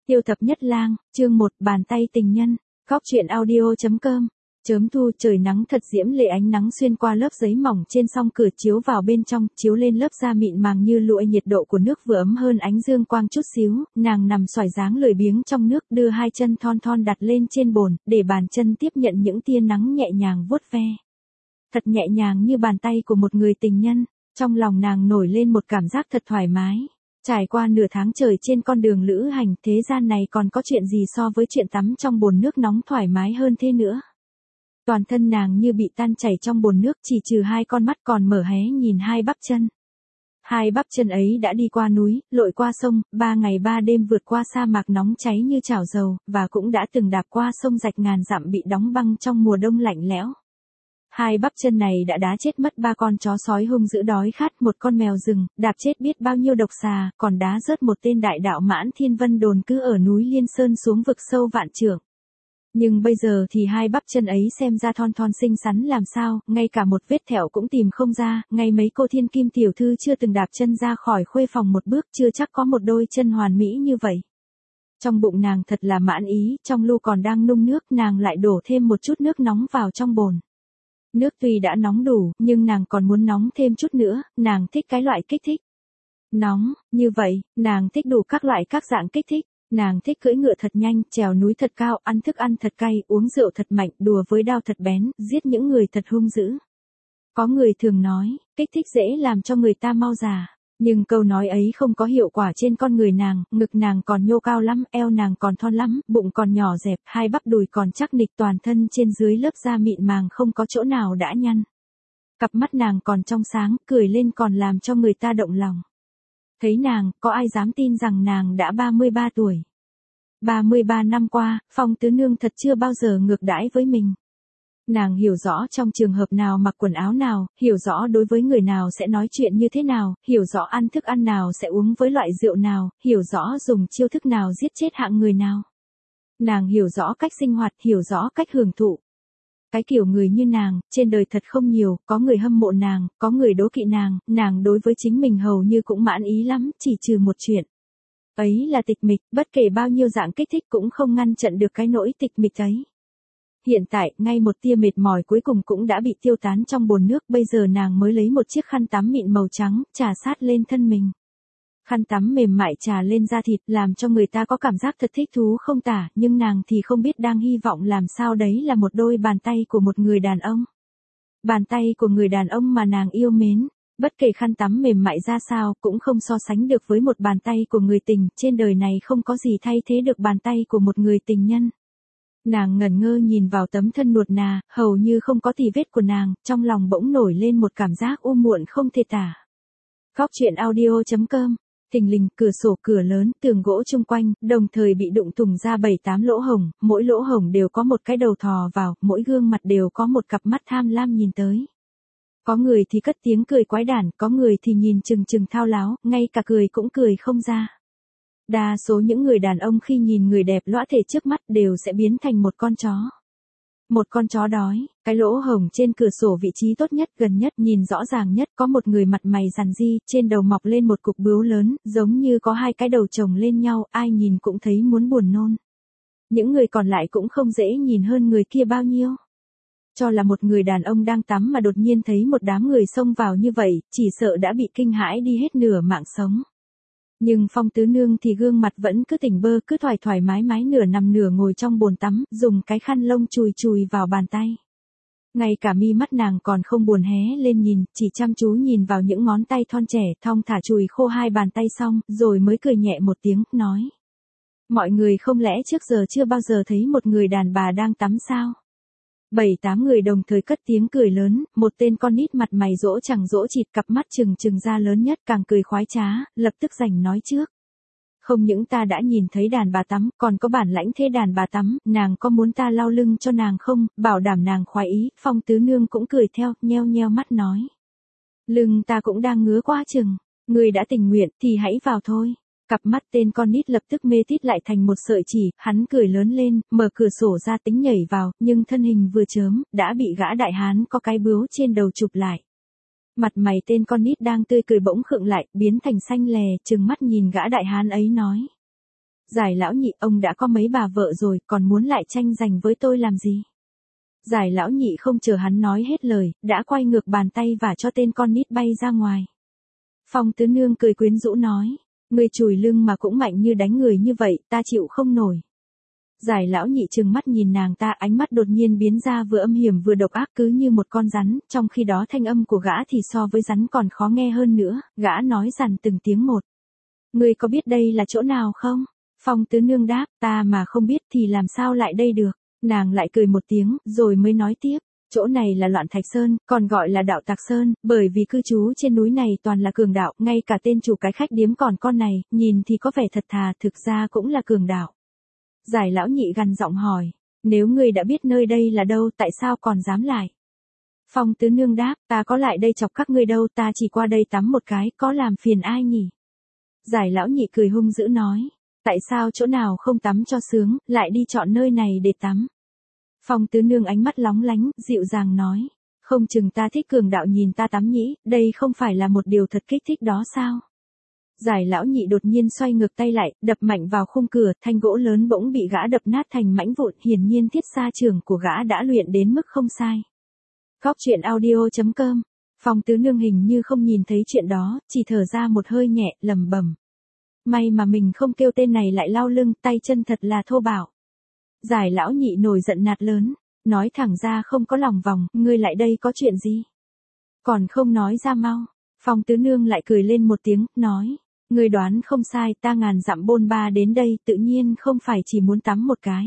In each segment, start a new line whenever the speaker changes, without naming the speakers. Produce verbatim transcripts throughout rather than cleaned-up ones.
Tiêu thập nhất lang, chương một, bàn tay tình nhân, góc truyện audio.com. Chớm thu, trời nắng thật diễm lệ, ánh nắng xuyên qua lớp giấy mỏng trên song cửa chiếu vào bên trong, chiếu lên lớp da mịn màng như lụa, nhiệt độ của nước vừa ấm hơn ánh dương quang chút xíu, nàng nằm xoài dáng lười biếng trong nước, đưa hai chân thon thon đặt lên trên bồn, để bàn chân tiếp nhận những tia nắng nhẹ nhàng vuốt ve. Thật nhẹ nhàng như bàn tay của một người tình nhân, trong lòng nàng nổi lên một cảm giác thật thoải mái. Trải qua nửa tháng trời trên con đường lữ hành, thế gian này còn có chuyện gì so với chuyện tắm trong bồn nước nóng thoải mái hơn thế nữa. Toàn thân nàng như bị tan chảy trong bồn nước, chỉ trừ hai con mắt còn mở hé nhìn hai bắp chân. Hai bắp chân ấy đã đi qua núi, lội qua sông, ba ngày ba đêm vượt qua sa mạc nóng cháy như chảo dầu, và cũng đã từng đạp qua sông rạch ngàn dặm bị đóng băng trong mùa đông lạnh lẽo. Hai bắp chân này đã đá chết mất ba con chó sói hung dữ đói khát, một con mèo rừng, đạp chết biết bao nhiêu độc xà, còn đá rớt một tên đại đạo mãn thiên vân đồn cư ở núi Liên Sơn xuống vực sâu vạn trượng. Nhưng bây giờ thì hai bắp chân ấy xem ra thon thon xinh xắn làm sao, ngay cả một vết thẹo cũng tìm không ra, ngay mấy cô thiên kim tiểu thư chưa từng đạp chân ra khỏi khuê phòng một bước chưa chắc có một đôi chân hoàn mỹ như vậy. Trong bụng nàng thật là mãn ý, trong lu còn đang nung nước, nàng lại đổ thêm một chút nước nóng vào trong bồn. Nước tuy đã nóng đủ, nhưng nàng còn muốn nóng thêm chút nữa, nàng thích cái loại kích thích nóng, như vậy, nàng thích đủ các loại các dạng kích thích, nàng thích cưỡi ngựa thật nhanh, trèo núi thật cao, ăn thức ăn thật cay, uống rượu thật mạnh, đùa với đao thật bén, giết những người thật hung dữ. Có người thường nói, kích thích dễ làm cho người ta mau già. Nhưng câu nói ấy không có hiệu quả trên con người nàng, ngực nàng còn nhô cao lắm, eo nàng còn thon lắm, bụng còn nhỏ dẹp, hai bắp đùi còn chắc nịch, toàn thân trên dưới lớp da mịn màng không có chỗ nào đã nhăn. Cặp mắt nàng còn trong sáng, cười lên còn làm cho người ta động lòng. Thấy nàng, có ai dám tin rằng nàng đã ba mươi ba tuổi. ba mươi ba năm qua, Phong Tứ Nương thật chưa bao giờ ngược đãi với mình. Nàng hiểu rõ trong trường hợp nào mặc quần áo nào, hiểu rõ đối với người nào sẽ nói chuyện như thế nào, hiểu rõ ăn thức ăn nào sẽ uống với loại rượu nào, hiểu rõ dùng chiêu thức nào giết chết hạng người nào. Nàng hiểu rõ cách sinh hoạt, hiểu rõ cách hưởng thụ. Cái kiểu người như nàng, trên đời thật không nhiều, có người hâm mộ nàng, có người đố kỵ nàng, nàng đối với chính mình hầu như cũng mãn ý lắm, chỉ trừ một chuyện. Ấy là tịch mịch, bất kể bao nhiêu dạng kích thích cũng không ngăn chặn được cái nỗi tịch mịch ấy. Hiện tại, ngay một tia mệt mỏi cuối cùng cũng đã bị tiêu tán trong bồn nước, bây giờ nàng mới lấy một chiếc khăn tắm mịn màu trắng, chà sát lên thân mình. Khăn tắm mềm mại chà lên da thịt, làm cho người ta có cảm giác thật thích thú không tả, nhưng nàng thì không biết đang hy vọng làm sao đấy là một đôi bàn tay của một người đàn ông. Bàn tay của người đàn ông mà nàng yêu mến, bất kể khăn tắm mềm mại ra sao, cũng không so sánh được với một bàn tay của người tình, trên đời này không có gì thay thế được bàn tay của một người tình nhân. Nàng ngẩn ngơ nhìn vào tấm thân nuột nà, hầu như không có tì vết của nàng, trong lòng bỗng nổi lên một cảm giác u muộn không thể tả. Góc truyện audio.com. Thình lình, cửa sổ cửa lớn, tường gỗ chung quanh, đồng thời bị đụng thủng ra bảy tám lỗ hổng, mỗi lỗ hổng đều có một cái đầu thò vào, mỗi gương mặt đều có một cặp mắt tham lam nhìn tới. Có người thì cất tiếng cười quái đản, có người thì nhìn chừng chừng thao láo, ngay cả cười cũng cười không ra. Đa số những người đàn ông khi nhìn người đẹp lõa thể trước mắt đều sẽ biến thành một con chó. Một con chó đói, cái lỗ hổng trên cửa sổ vị trí tốt nhất, gần nhất, nhìn rõ ràng nhất, có một người mặt mày rằn ri, trên đầu mọc lên một cục bướu lớn, giống như có hai cái đầu chồng lên nhau, ai nhìn cũng thấy muốn buồn nôn. Những người còn lại cũng không dễ nhìn hơn người kia bao nhiêu. Cho là một người đàn ông đang tắm mà đột nhiên thấy một đám người xông vào như vậy, chỉ sợ đã bị kinh hãi đi hết nửa mạng sống. Nhưng Phong Tứ Nương thì gương mặt vẫn cứ tỉnh bơ, cứ thoải thoải mái mái nửa nằm nửa ngồi trong bồn tắm, dùng cái khăn lông chùi chùi vào bàn tay. Ngay cả mi mắt nàng còn không buồn hé lên nhìn, chỉ chăm chú nhìn vào những ngón tay thon trẻ, thong thả chùi khô hai bàn tay xong, rồi mới cười nhẹ một tiếng, nói. Mọi người không lẽ trước giờ chưa bao giờ thấy một người đàn bà đang tắm sao? Bảy tám người đồng thời cất tiếng cười lớn, một tên con nít mặt mày dỗ chẳng dỗ chịt, cặp mắt trừng trừng ra lớn nhất, càng cười khoái trá, lập tức rảnh nói trước. Không những ta đã nhìn thấy đàn bà tắm, còn có bản lãnh thế đàn bà tắm, nàng có muốn ta lau lưng cho nàng không, bảo đảm nàng khoái ý. Phong Tứ Nương cũng cười theo, nheo nheo mắt nói. Lưng ta cũng đang ngứa quá chừng, người đã tình nguyện thì hãy vào thôi. Cặp mắt tên con nít lập tức mê tít lại thành một sợi chỉ, hắn cười lớn lên, mở cửa sổ ra tính nhảy vào, nhưng thân hình vừa chớm, đã bị gã đại hán có cái bướu trên đầu chụp lại. Mặt mày tên con nít đang tươi cười bỗng khựng lại, biến thành xanh lè, trừng mắt nhìn gã đại hán ấy nói. Giải lão nhị, ông đã có mấy bà vợ rồi, còn muốn lại tranh giành với tôi làm gì? Giải lão nhị không chờ hắn nói hết lời, đã quay ngược bàn tay và cho tên con nít bay ra ngoài. Phong tứ nương cười quyến rũ nói, người chùi lưng mà cũng mạnh như đánh người như vậy, ta chịu không nổi. Giải lão nhị trừng mắt nhìn nàng ta, ánh mắt đột nhiên biến ra vừa âm hiểm vừa độc ác, cứ như một con rắn, trong khi đó thanh âm của gã thì so với rắn còn khó nghe hơn nữa, gã nói dằn từng tiếng một. Ngươi có biết đây là chỗ nào không? Phong tứ nương đáp, ta mà không biết thì làm sao lại đây được. Nàng lại cười một tiếng, rồi mới nói tiếp. Chỗ này là Loạn Thạch Sơn, còn gọi là Đạo Tặc Sơn, bởi vì cư trú trên núi này toàn là cường đạo, ngay cả tên chủ cái khách điếm còn con này, nhìn thì có vẻ thật thà, thực ra cũng là cường đạo. Giải lão nhị gằn giọng hỏi, nếu ngươi đã biết nơi đây là đâu, tại sao còn dám lại? Phong tứ nương đáp, ta có lại đây chọc các ngươi đâu, ta chỉ qua đây tắm một cái, có làm phiền ai nhỉ? Giải lão nhị cười hung dữ nói, tại sao chỗ nào không tắm cho sướng, lại đi chọn nơi này để tắm? Phong tứ nương ánh mắt lóng lánh, dịu dàng nói, không chừng ta thích cường đạo nhìn ta tắm nhỉ, đây không phải là một điều thật kích thích đó sao? Giải lão nhị đột nhiên xoay ngược tay lại, đập mạnh vào khung cửa, thanh gỗ lớn bỗng bị gã đập nát thành mảnh vụn, hiển nhiên thiết sa trường của gã đã luyện đến mức không sai. Góc truyện audio chấm com. Phong tứ nương hình như không nhìn thấy chuyện đó, chỉ thở ra một hơi nhẹ, lẩm bẩm. May mà mình không kêu tên này lại lao lưng, tay chân thật là thô bạo. Giải lão nhị nổi giận nạt lớn, nói thẳng ra không có lòng vòng, ngươi lại đây có chuyện gì? Còn không nói ra mau. Phong tứ nương lại cười lên một tiếng, nói, ngươi đoán không sai, ta ngàn dặm bôn ba đến đây, tự nhiên không phải chỉ muốn tắm một cái.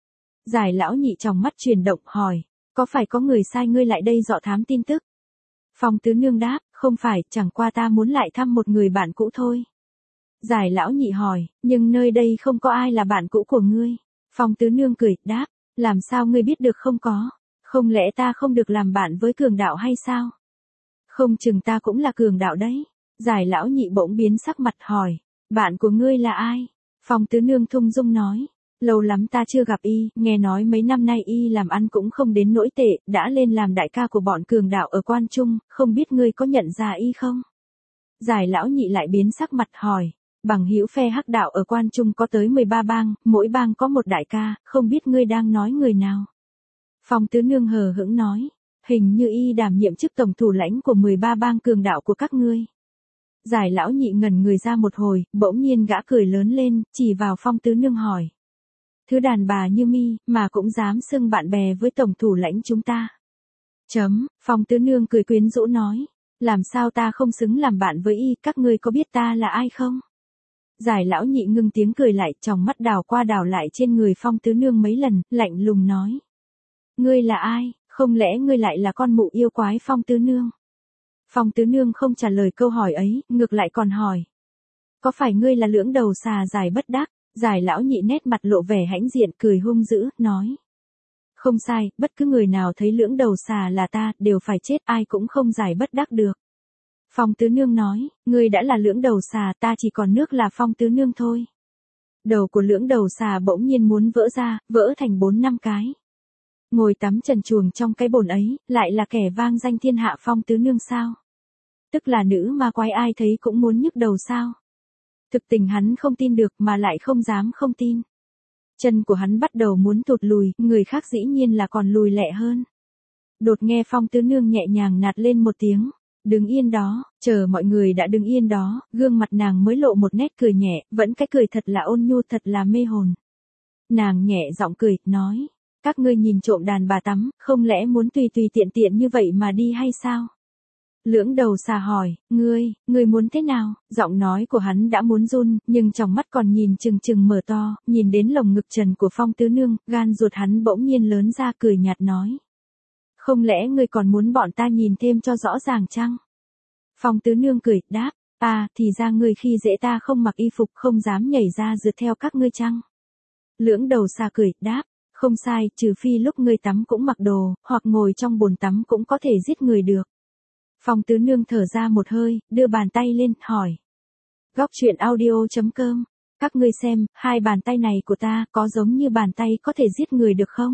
Giải lão nhị trong mắt chuyển động, hỏi, có phải có người sai ngươi lại đây dọ thám tin tức? Phong tứ nương đáp, không phải, chẳng qua ta muốn lại thăm một người bạn cũ thôi. Giải lão nhị hỏi, nhưng nơi đây không có ai là bạn cũ của ngươi. Phong tứ nương cười, đáp, làm sao ngươi biết được không có? Không lẽ ta không được làm bạn với cường đạo hay sao? Không chừng ta cũng là cường đạo đấy. Giải lão nhị bỗng biến sắc mặt hỏi, bạn của ngươi là ai? Phong tứ nương thung dung nói, lâu lắm ta chưa gặp y, nghe nói mấy năm nay y làm ăn cũng không đến nỗi tệ, đã lên làm đại ca của bọn cường đạo ở Quan Trung, không biết ngươi có nhận ra y không? Giải lão nhị lại biến sắc mặt hỏi, bằng hữu phe hắc đạo ở Quan Trung có tới mười ba bang, mỗi bang có một đại ca, không biết ngươi đang nói người nào? Phong tứ nương hờ hững nói, hình như y đảm nhiệm chức tổng thủ lãnh của mười ba bang cường đạo của các ngươi. Giải lão nhị ngẩn người ra một hồi, bỗng nhiên gã cười lớn lên, chỉ vào Phong tứ nương hỏi. Thứ đàn bà như mi, mà cũng dám xưng bạn bè với tổng thủ lãnh chúng ta. Chấm, Phong tứ nương cười quyến rũ nói, làm sao ta không xứng làm bạn với y, các ngươi có biết ta là ai không? Giải lão nhị ngưng tiếng cười lại, tròng mắt đảo qua đảo lại trên người Phong tứ nương mấy lần, lạnh lùng nói. Ngươi là ai, không lẽ ngươi lại là con mụ yêu quái Phong tứ nương? Phong tứ nương không trả lời câu hỏi ấy, ngược lại còn hỏi. Có phải ngươi là lưỡng đầu xà Giải bất đắc? Giải lão nhị nét mặt lộ vẻ hãnh diện, cười hung dữ, nói. Không sai, bất cứ người nào thấy lưỡng đầu xà là ta, đều phải chết, ai cũng không Giải bất đắc được. Phong tứ nương nói, ngươi đã là lưỡng đầu xà, ta chỉ còn nước là Phong tứ nương thôi. Đầu của lưỡng đầu xà bỗng nhiên muốn vỡ ra, vỡ thành bốn năm cái. Ngồi tắm trần truồng trong cái bồn ấy, lại là kẻ vang danh thiên hạ Phong tứ nương sao? Tức là nữ ma quái ai thấy cũng muốn nhức đầu sao? Thực tình hắn không tin được mà lại không dám không tin. Chân của hắn bắt đầu muốn tụt lùi, người khác dĩ nhiên là còn lùi lẹ hơn. Đột nghe Phong tứ nương nhẹ nhàng nạt lên một tiếng. Đứng yên đó, chờ mọi người đã đứng yên đó, gương mặt nàng mới lộ một nét cười nhẹ, vẫn cái cười thật là ôn nhu, thật là mê hồn. Nàng nhẹ giọng cười, nói, các ngươi nhìn trộm đàn bà tắm, không lẽ muốn tùy tùy tiện tiện như vậy mà đi hay sao? Lưỡng đầu xà hỏi, ngươi, ngươi muốn thế nào? Giọng nói của hắn đã muốn run, nhưng trong mắt còn nhìn chừng chừng mở to, nhìn đến lồng ngực trần của Phong tứ nương, gan ruột hắn bỗng nhiên lớn ra, cười nhạt nói. Không lẽ ngươi còn muốn bọn ta nhìn thêm cho rõ ràng chăng? Phong tứ nương cười, đáp, à, thì ra ngươi khi dễ ta không mặc y phục, không dám nhảy ra rượt theo các ngươi chăng? Lưỡng đầu xà cười, đáp, không sai, trừ phi lúc ngươi tắm cũng mặc đồ, hoặc ngồi trong bồn tắm cũng có thể giết người được. Phong tứ nương thở ra một hơi, đưa bàn tay lên, hỏi. Góc truyện audio chấm com, các ngươi xem, hai bàn tay này của ta, có giống như bàn tay có thể giết người được không?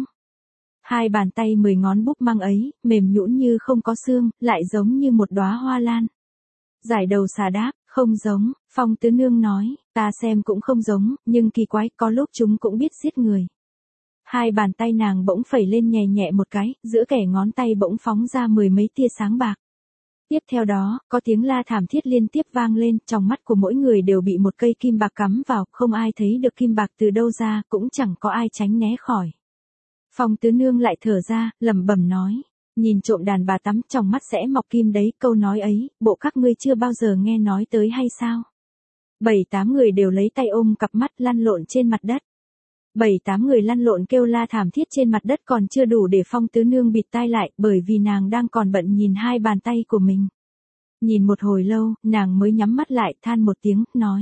Hai bàn tay mười ngón búp măng ấy, mềm nhũn như không có xương, lại giống như một đóa hoa lan. Giải đầu xà đáp, không giống, Phong tứ nương nói, Ta xem cũng không giống, nhưng kỳ quái, có lúc chúng cũng biết giết người. Hai bàn tay nàng bỗng phẩy lên nhẹ nhẹ một cái, giữa kẻ ngón tay bỗng phóng ra mười mấy tia sáng bạc. Tiếp theo đó, có tiếng la thảm thiết liên tiếp vang lên, trong mắt của mỗi người đều bị một cây kim bạc cắm vào, không ai thấy được kim bạc từ đâu ra, cũng chẳng có ai tránh né khỏi. Phong Tứ Nương lại thở ra, lẩm bẩm nói, nhìn trộm đàn bà tắm trong mắt sẽ mọc kim đấy, câu nói ấy, bộ các ngươi chưa bao giờ nghe nói tới hay sao? Bảy tám người đều lấy tay ôm cặp mắt lăn lộn trên mặt đất. Bảy tám người lăn lộn kêu la thảm thiết trên mặt đất còn chưa đủ để Phong Tứ Nương bịt tai lại, bởi vì nàng đang còn bận nhìn hai bàn tay của mình. Nhìn một hồi lâu, nàng mới nhắm mắt lại, than một tiếng, nói.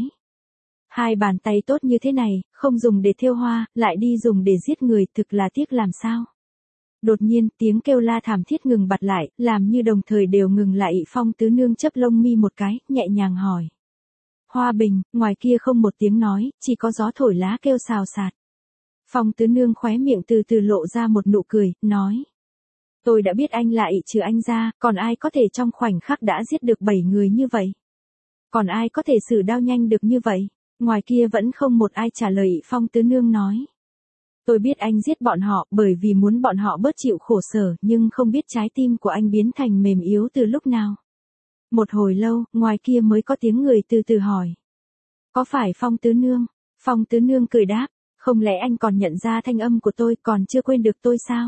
Hai bàn tay tốt như thế này, không dùng để thêu hoa, lại đi dùng để giết người, thực là tiếc làm sao. Đột nhiên, tiếng kêu la thảm thiết ngừng bặt lại, làm như đồng thời đều ngừng lại. Phong Tứ Nương chớp lông mi một cái, nhẹ nhàng hỏi. Hoa Bình, ngoài kia không một tiếng nói, chỉ có gió thổi lá kêu xào xạc. Phong Tứ Nương khóe miệng từ từ lộ ra một nụ cười, nói. Tôi đã biết anh lại trừ anh ra, còn ai có thể trong khoảnh khắc đã giết được bảy người như vậy? Còn ai có thể xử đao nhanh được như vậy? Ngoài kia vẫn không một ai trả lời. Phong Tứ Nương nói. Tôi biết anh giết bọn họ bởi vì muốn bọn họ bớt chịu khổ sở, nhưng không biết trái tim của anh biến thành mềm yếu từ lúc nào. Một hồi lâu, ngoài kia mới có tiếng người từ từ hỏi. Có phải Phong Tứ Nương? Phong Tứ Nương cười đáp. Không lẽ anh còn nhận ra thanh âm của tôi, còn chưa quên được tôi sao?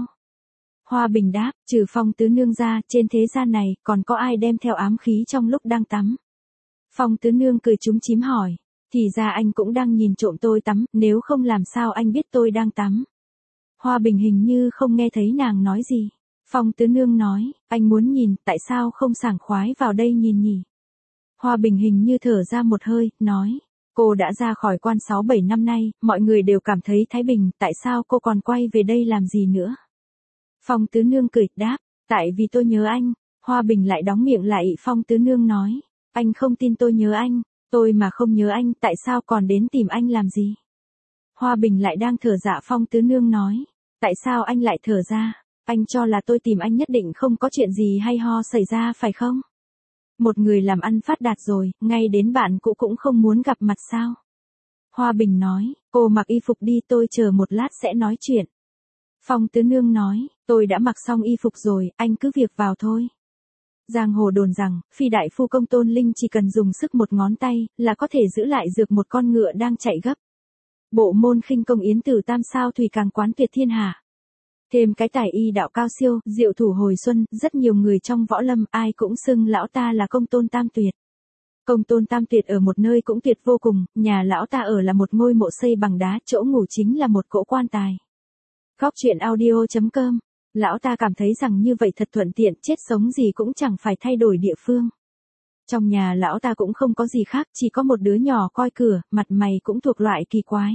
Hoa Bình đáp, trừ Phong Tứ Nương ra, trên thế gian này, còn có ai đem theo ám khí trong lúc đang tắm? Phong Tứ Nương cười chúm chím hỏi, thì ra anh cũng đang nhìn trộm tôi tắm, nếu không làm sao anh biết tôi đang tắm? Hoa Bình hình như không nghe thấy nàng nói gì. Phong Tứ Nương nói, anh muốn nhìn, tại sao không sảng khoái vào đây nhìn nhỉ? Hoa Bình hình như thở ra một hơi, nói. Cô đã ra khỏi quan sáu bảy năm nay, mọi người đều cảm thấy thái bình, tại sao cô còn quay về đây làm gì nữa? Phong Tứ Nương cười, đáp, tại vì tôi nhớ anh. Hoa Bình lại đóng miệng lại. Phong Tứ Nương nói, anh không tin tôi nhớ anh, tôi mà không nhớ anh, tại sao còn đến tìm anh làm gì? Hoa Bình lại đang thở dạ. Phong Tứ Nương nói, tại sao anh lại thở ra? Anh cho là tôi tìm anh nhất định không có chuyện gì hay ho xảy ra phải không? Một người làm ăn phát đạt rồi, ngay đến bạn cũ cũng không muốn gặp mặt sao? Hoa Bình nói, cô mặc y phục đi, tôi chờ một lát sẽ nói chuyện. Phong Tứ Nương nói, tôi đã mặc xong y phục rồi, anh cứ việc vào thôi. Giang hồ đồn rằng, phi đại phu Công Tôn Linh chỉ cần dùng sức một ngón tay, là có thể giữ lại dược một con ngựa đang chạy gấp. Bộ môn khinh công yến tử tam sao thủy càng quán tuyệt thiên hạ. Thêm cái tài y đạo cao siêu, diệu thủ hồi xuân, rất nhiều người trong võ lâm ai cũng xưng lão ta là Công Tôn Tam Tuyệt. Công Tôn Tam Tuyệt ở một nơi cũng tuyệt vô cùng, nhà lão ta ở là một ngôi mộ xây bằng đá, chỗ ngủ chính là một cỗ quan tài. Góc truyện audio chấm com. Lão ta cảm thấy rằng như vậy thật thuận tiện, chết sống gì cũng chẳng phải thay đổi địa phương. Trong nhà lão ta cũng không có gì khác, chỉ có một đứa nhỏ coi cửa, mặt mày cũng thuộc loại kỳ quái.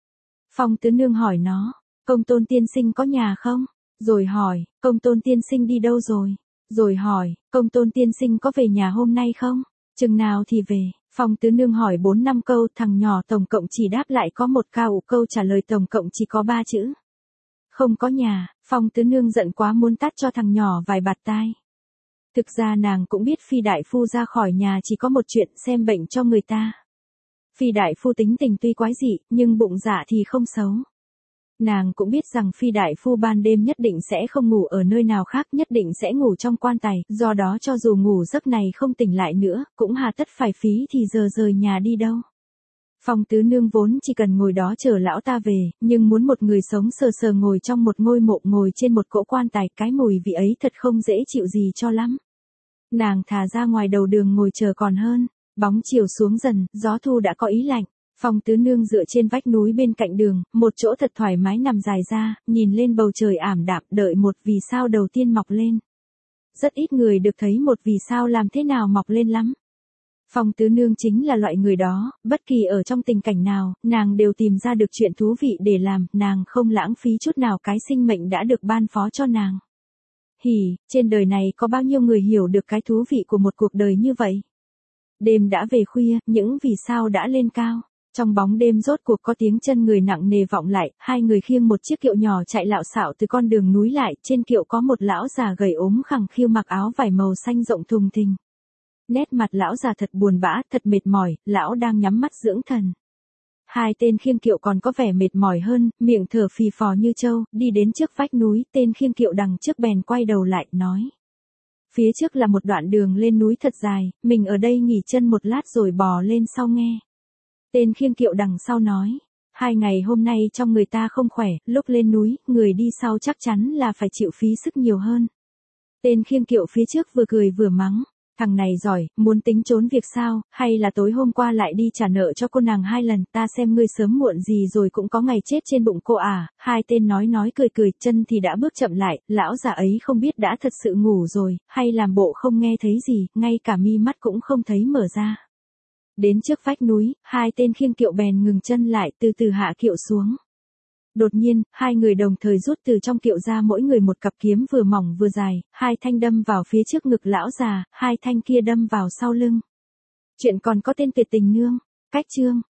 Phong Tứ Nương hỏi nó, Công Tôn tiên sinh có nhà không? Rồi hỏi, Công Tôn tiên sinh đi đâu rồi? Rồi hỏi, Công Tôn tiên sinh có về nhà hôm nay không? Chừng nào thì về? Phong Tứ Nương hỏi bốn năm câu, thằng nhỏ tổng cộng chỉ đáp lại có một câu, câu trả lời tổng cộng chỉ có ba chữ. Không có nhà. Phong Tứ Nương giận quá muốn tát cho thằng nhỏ vài bạt tai. Thực ra nàng cũng biết phi đại phu ra khỏi nhà chỉ có một chuyện, xem bệnh cho người ta. Phi đại phu tính tình tuy quái dị, nhưng bụng dạ thì không xấu. Nàng cũng biết rằng phi đại phu ban đêm nhất định sẽ không ngủ ở nơi nào khác, nhất định sẽ ngủ trong quan tài, do đó cho dù ngủ giấc này không tỉnh lại nữa, cũng hà tất phải phí thì giờ rời nhà đi đâu. Phong Tứ Nương vốn chỉ cần ngồi đó chờ lão ta về, nhưng muốn một người sống sờ sờ ngồi trong một ngôi mộ, ngồi trên một cỗ quan tài, cái mùi vị ấy thật không dễ chịu gì cho lắm. Nàng thà ra ngoài đầu đường ngồi chờ còn hơn. Bóng chiều xuống dần, gió thu đã có ý lạnh. Phong Tứ Nương dựa trên vách núi bên cạnh đường, một chỗ thật thoải mái nằm dài ra, nhìn lên bầu trời ảm đạm, đợi một vì sao đầu tiên mọc lên. Rất ít người được thấy một vì sao làm thế nào mọc lên lắm. Phong Tứ Nương chính là loại người đó, bất kỳ ở trong tình cảnh nào, nàng đều tìm ra được chuyện thú vị để làm, nàng không lãng phí chút nào cái sinh mệnh đã được ban phó cho nàng. Hỉ, trên đời này có bao nhiêu người hiểu được cái thú vị của một cuộc đời như vậy? Đêm đã về khuya, những vì sao đã lên cao. Trong bóng đêm rốt cuộc có tiếng chân người nặng nề vọng lại, hai người khiêng một chiếc kiệu nhỏ chạy lạo xạo từ con đường núi lại, trên kiệu có một lão già gầy ốm khẳng khiu mặc áo vải màu xanh rộng thùng thình. Nét mặt lão già thật buồn bã, thật mệt mỏi, lão đang nhắm mắt dưỡng thần. hai tên khiêng kiệu còn có vẻ mệt mỏi hơn, miệng thở phì phò như trâu, đi đến trước vách núi, tên khiêng kiệu đằng trước bèn quay đầu lại, nói. Phía trước là một đoạn đường lên núi thật dài, mình ở đây nghỉ chân một lát rồi bò lên sau nghe. Tên khiêng kiệu đằng sau nói. Hai ngày hôm nay trong người ta không khỏe, lúc lên núi, người đi sau chắc chắn là phải chịu phí sức nhiều hơn. Tên khiêng kiệu phía trước vừa cười vừa mắng. Thằng này giỏi, muốn tính trốn việc sao, hay là tối hôm qua lại đi trả nợ cho cô nàng hai lần, ta xem ngươi sớm muộn gì rồi cũng có ngày chết trên bụng cô à. Hai tên nói nói cười cười, chân thì đã bước chậm lại, lão già ấy không biết đã thật sự ngủ rồi, hay làm bộ không nghe thấy gì, ngay cả mi mắt cũng không thấy mở ra. Đến trước vách núi, hai tên khiêng kiệu bèn ngừng chân lại, từ từ hạ kiệu xuống. Đột nhiên, hai người đồng thời rút từ trong kiệu ra mỗi người một cặp kiếm vừa mỏng vừa dài, hai thanh đâm vào phía trước ngực lão già, hai thanh kia đâm vào sau lưng. Chuyện còn có tên Tuyệt Tình Nương. Cách chương